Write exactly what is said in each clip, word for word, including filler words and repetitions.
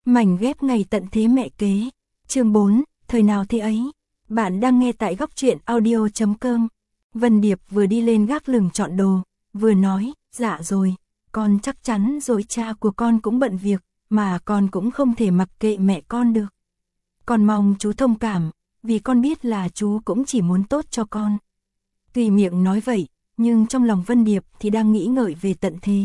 Mảnh ghép ngày tận thế mẹ kế. Chương bốn, thời nào thế ấy. Bạn đang nghe tại góc truyện audio chấm com. Vân Điệp vừa đi lên gác lửng chọn đồ, vừa nói, dạ rồi, con chắc chắn rồi, cha của con cũng bận việc, mà con cũng không thể mặc kệ mẹ con được. Con mong chú thông cảm, vì con biết là chú cũng chỉ muốn tốt cho con. Tuy miệng nói vậy, nhưng trong lòng Vân Điệp thì đang nghĩ ngợi về tận thế.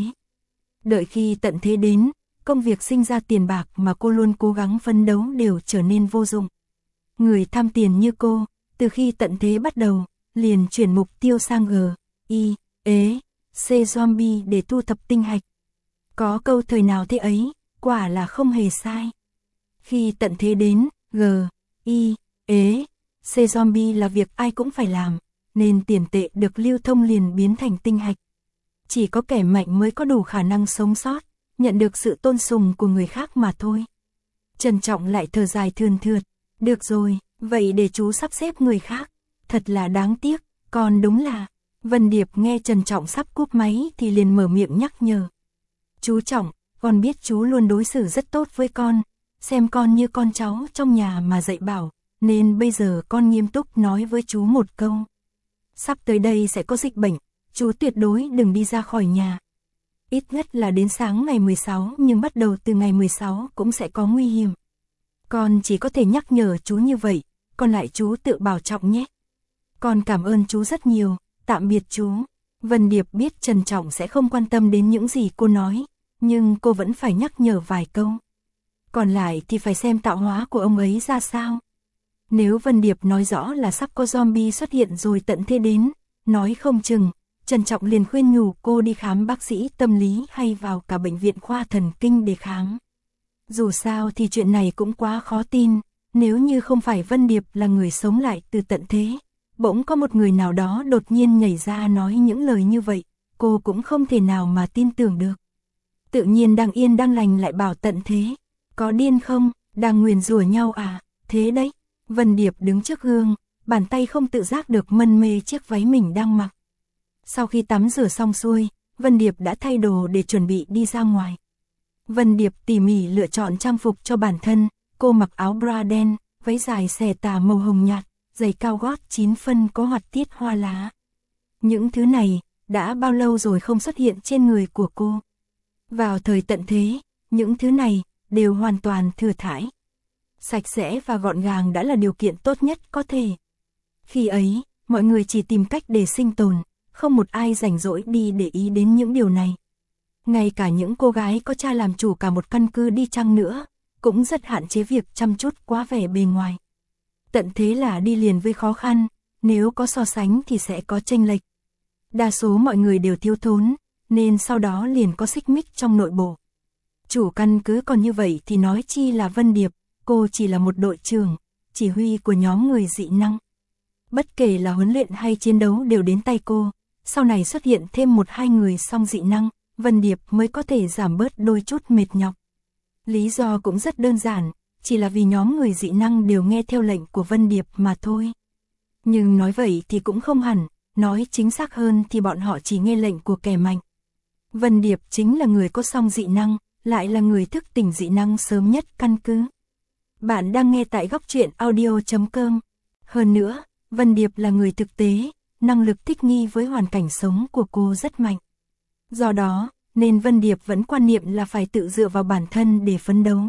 Đợi khi tận thế đến, công việc sinh ra tiền bạc mà cô luôn cố gắng phấn đấu đều trở nên vô dụng. Người tham tiền như cô, từ khi tận thế bắt đầu, liền chuyển mục tiêu sang G, I, E, C zombie để thu thập tinh hạch. Có câu thời nào thế ấy, quả là không hề sai. Khi tận thế đến, G, I, E, C zombie là việc ai cũng phải làm, nên tiền tệ được lưu thông liền biến thành tinh hạch. Chỉ có kẻ mạnh mới có đủ khả năng sống sót, nhận được sự tôn sùng của người khác mà thôi. Trân Trọng lại thở dài thườn thượt, được rồi, vậy để chú sắp xếp người khác. Thật là đáng tiếc, con đúng là... Vân Điệp nghe Trân Trọng sắp cúp máy thì liền mở miệng nhắc nhở. Chú Trọng, con biết chú luôn đối xử rất tốt với con, xem con như con cháu trong nhà mà dạy bảo, nên bây giờ con nghiêm túc nói với chú một câu. Sắp tới đây sẽ có dịch bệnh, chú tuyệt đối đừng đi ra khỏi nhà. Ít nhất là đến sáng ngày mười sáu, nhưng bắt đầu từ ngày mười sáu cũng sẽ có nguy hiểm. Con chỉ có thể nhắc nhở chú như vậy, còn lại chú tự bảo trọng nhé. Con cảm ơn chú rất nhiều, tạm biệt chú. Vân Điệp biết Trân Trọng sẽ không quan tâm đến những gì cô nói, nhưng cô vẫn phải nhắc nhở vài câu. Còn lại thì phải xem tạo hóa của ông ấy ra sao. Nếu Vân Điệp nói rõ là sắp có zombie xuất hiện rồi tận thế đến, nói không chừng, Trân Trọng liền khuyên nhủ cô đi khám bác sĩ tâm lý hay vào cả bệnh viện khoa thần kinh để khám. Dù sao thì chuyện này cũng quá khó tin, nếu như không phải Vân Điệp là người sống lại từ tận thế, bỗng có một người nào đó đột nhiên nhảy ra nói những lời như vậy, cô cũng không thể nào mà tin tưởng được. Tự nhiên đang yên đang lành lại bảo tận thế, có điên không, đang nguyền rủa nhau à, thế đấy. Vân Điệp đứng trước gương, bàn tay không tự giác được mân mê chiếc váy mình đang mặc. Sau khi tắm rửa xong xuôi, Vân Điệp đã thay đồ để chuẩn bị đi ra ngoài. Vân Điệp tỉ mỉ lựa chọn trang phục cho bản thân, cô mặc áo bra đen, váy dài xẻ tà màu hồng nhạt, giày cao gót chín phân có họa tiết hoa lá. Những thứ này, đã bao lâu rồi không xuất hiện trên người của cô. Vào thời tận thế, những thứ này, đều hoàn toàn thừa thãi. Sạch sẽ và gọn gàng đã là điều kiện tốt nhất có thể. Khi ấy, mọi người chỉ tìm cách để sinh tồn, không một ai rảnh rỗi đi để ý đến những điều này. Ngay cả những cô gái có cha làm chủ cả một căn cứ đi chăng nữa, cũng rất hạn chế việc chăm chút quá vẻ bề ngoài. Tận thế là đi liền với khó khăn, nếu có so sánh thì sẽ có chênh lệch. Đa số mọi người đều thiếu thốn, nên sau đó liền có xích mích trong nội bộ. Chủ căn cứ còn như vậy thì nói chi là Vân Điệp, cô chỉ là một đội trưởng, chỉ huy của nhóm người dị năng. Bất kể là huấn luyện hay chiến đấu đều đến tay cô, sau này xuất hiện thêm một hai người song dị năng, Vân Điệp mới có thể giảm bớt đôi chút mệt nhọc. Lý do cũng rất đơn giản, chỉ là vì nhóm người dị năng đều nghe theo lệnh của Vân Điệp mà thôi. Nhưng nói vậy thì cũng không hẳn, nói chính xác hơn thì bọn họ chỉ nghe lệnh của kẻ mạnh. Vân Điệp chính là người có song dị năng, lại là người thức tỉnh dị năng sớm nhất căn cứ. Bạn đang nghe tại góc truyện audio chấm com. Hơn nữa, Vân Điệp là người thực tế, năng lực thích nghi với hoàn cảnh sống của cô rất mạnh. Do đó, nên Vân Điệp vẫn quan niệm là phải tự dựa vào bản thân để phấn đấu.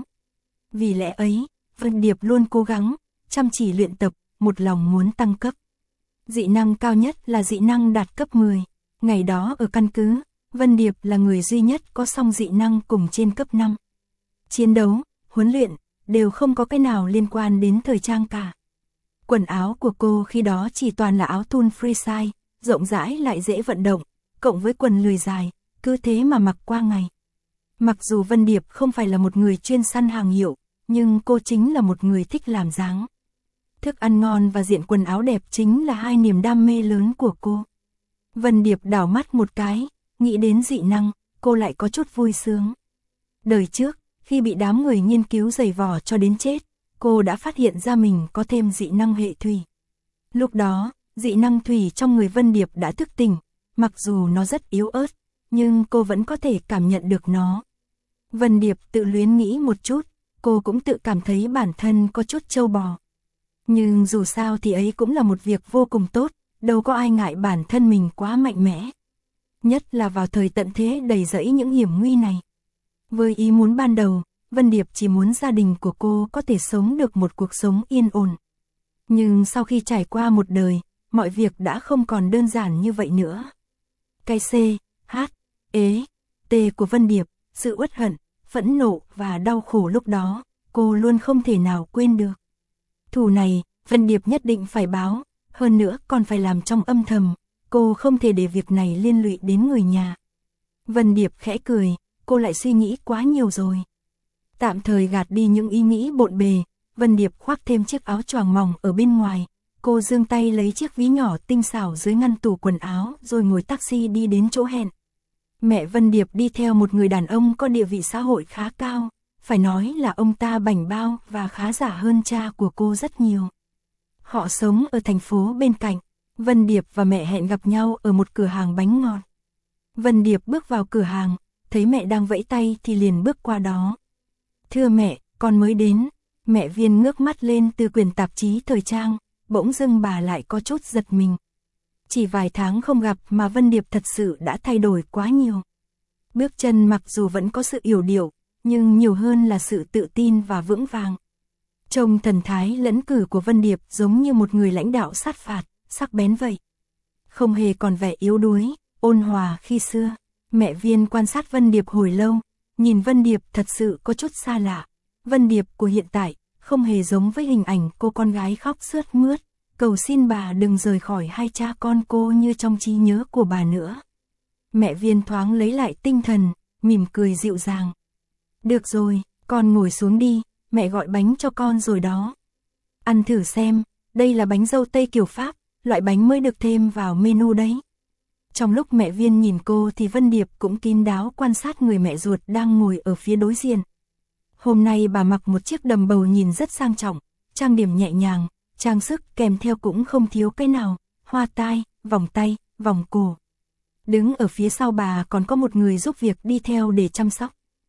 Vì lẽ ấy, Vân Điệp luôn cố gắng, chăm chỉ luyện tập, một lòng muốn tăng cấp. Dị năng cao nhất là dị năng đạt cấp mười. Ngày đó ở căn cứ, Vân Điệp là người duy nhất có song dị năng cùng trên cấp năm. Chiến đấu, huấn luyện, đều không có cái nào liên quan đến thời trang cả. Quần áo của cô khi đó chỉ toàn là áo thun free size, rộng rãi lại dễ vận động, cộng với quần lười dài, cứ thế mà mặc qua ngày. Mặc dù Vân Điệp không phải là một người chuyên săn hàng hiệu, nhưng cô chính là một người thích làm dáng. Thức ăn ngon và diện quần áo đẹp chính là hai niềm đam mê lớn của cô. Vân Điệp đảo mắt một cái, nghĩ đến dị năng, cô lại có chút vui sướng. Đời trước, khi bị đám người nghiên cứu giày vò cho đến chết, cô đã phát hiện ra mình có thêm dị năng hệ thủy. Lúc đó, dị năng thủy trong người Vân Điệp đã thức tỉnh, mặc dù nó rất yếu ớt, nhưng cô vẫn có thể cảm nhận được nó. Vân Điệp tự luyến nghĩ một chút, cô cũng tự cảm thấy bản thân có chút trâu bò. Nhưng dù sao thì ấy cũng là một việc vô cùng tốt, đâu có ai ngại bản thân mình quá mạnh mẽ. Nhất là vào thời tận thế đầy rẫy những hiểm nguy này. Với ý muốn ban đầu, Vân Điệp chỉ muốn gia đình của cô có thể sống được một cuộc sống yên ổn. Nhưng sau khi trải qua một đời, mọi việc đã không còn đơn giản như vậy nữa. Cái C, H, ế, T của Vân Điệp, sự uất hận, phẫn nộ và đau khổ lúc đó, cô luôn không thể nào quên được. Thù này, Vân Điệp nhất định phải báo, hơn nữa còn phải làm trong âm thầm, cô không thể để việc này liên lụy đến người nhà. Vân Điệp khẽ cười, cô lại suy nghĩ quá nhiều rồi. Tạm thời gạt đi những ý nghĩ bộn bề, Vân Điệp khoác thêm chiếc áo choàng mỏng ở bên ngoài, cô giương tay lấy chiếc ví nhỏ tinh xảo dưới ngăn tủ quần áo rồi ngồi taxi đi đến chỗ hẹn. Mẹ Vân Điệp đi theo một người đàn ông có địa vị xã hội khá cao, phải nói là ông ta bảnh bao và khá giả hơn cha của cô rất nhiều. Họ sống ở thành phố bên cạnh, Vân Điệp và mẹ hẹn gặp nhau ở một cửa hàng bánh ngọt. Vân Điệp bước vào cửa hàng, thấy mẹ đang vẫy tay thì liền bước qua đó. Thưa mẹ, con mới đến. Mẹ Viên ngước mắt lên từ quyển tạp chí thời trang, bỗng dưng bà lại có chút giật mình. Chỉ vài tháng không gặp mà Vân Điệp thật sự đã thay đổi quá nhiều. Bước chân mặc dù vẫn có sự yểu điệu, nhưng nhiều hơn là sự tự tin và vững vàng. Trông thần thái lẫn cử của Vân Điệp giống như một người lãnh đạo sát phạt, sắc bén vậy. Không hề còn vẻ yếu đuối, ôn hòa khi xưa. Mẹ Viên quan sát Vân Điệp hồi lâu, nhìn Vân Điệp thật sự có chút xa lạ. Vân Điệp của hiện tại không hề giống với hình ảnh cô con gái khóc sướt mướt, cầu xin bà đừng rời khỏi hai cha con cô như trong trí nhớ của bà nữa. Mẹ Viên thoáng lấy lại tinh thần, mỉm cười dịu dàng. Được rồi, con ngồi xuống đi, mẹ gọi bánh cho con rồi đó. Ăn thử xem, đây là bánh dâu tây kiểu Pháp, loại bánh mới được thêm vào menu đấy. Trong lúc mẹ Viên nhìn cô thì Vân Điệp cũng kín đáo quan sát người mẹ ruột đang ngồi ở phía đối diện. Hôm nay bà mặc một chiếc đầm bầu nhìn rất sang trọng, trang điểm nhẹ nhàng, trang sức kèm theo cũng không thiếu cái nào, hoa tai, vòng tay, vòng cổ. Đứng ở phía sau bà còn có một người giúp việc đi theo để chăm sóc.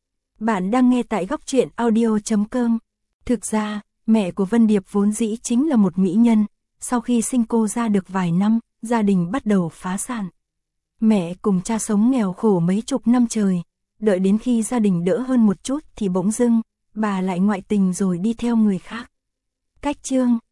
Bạn đang nghe tại góc truyện audio chấm com. Thực ra, mẹ của Vân Điệp vốn dĩ chính là một mỹ nhân, sau khi sinh cô ra được vài năm, gia đình bắt đầu phá sản. Mẹ cùng cha sống nghèo khổ mấy chục năm trời, đợi đến khi gia đình đỡ hơn một chút thì bỗng dưng, bà lại ngoại tình rồi đi theo người khác. Cách chương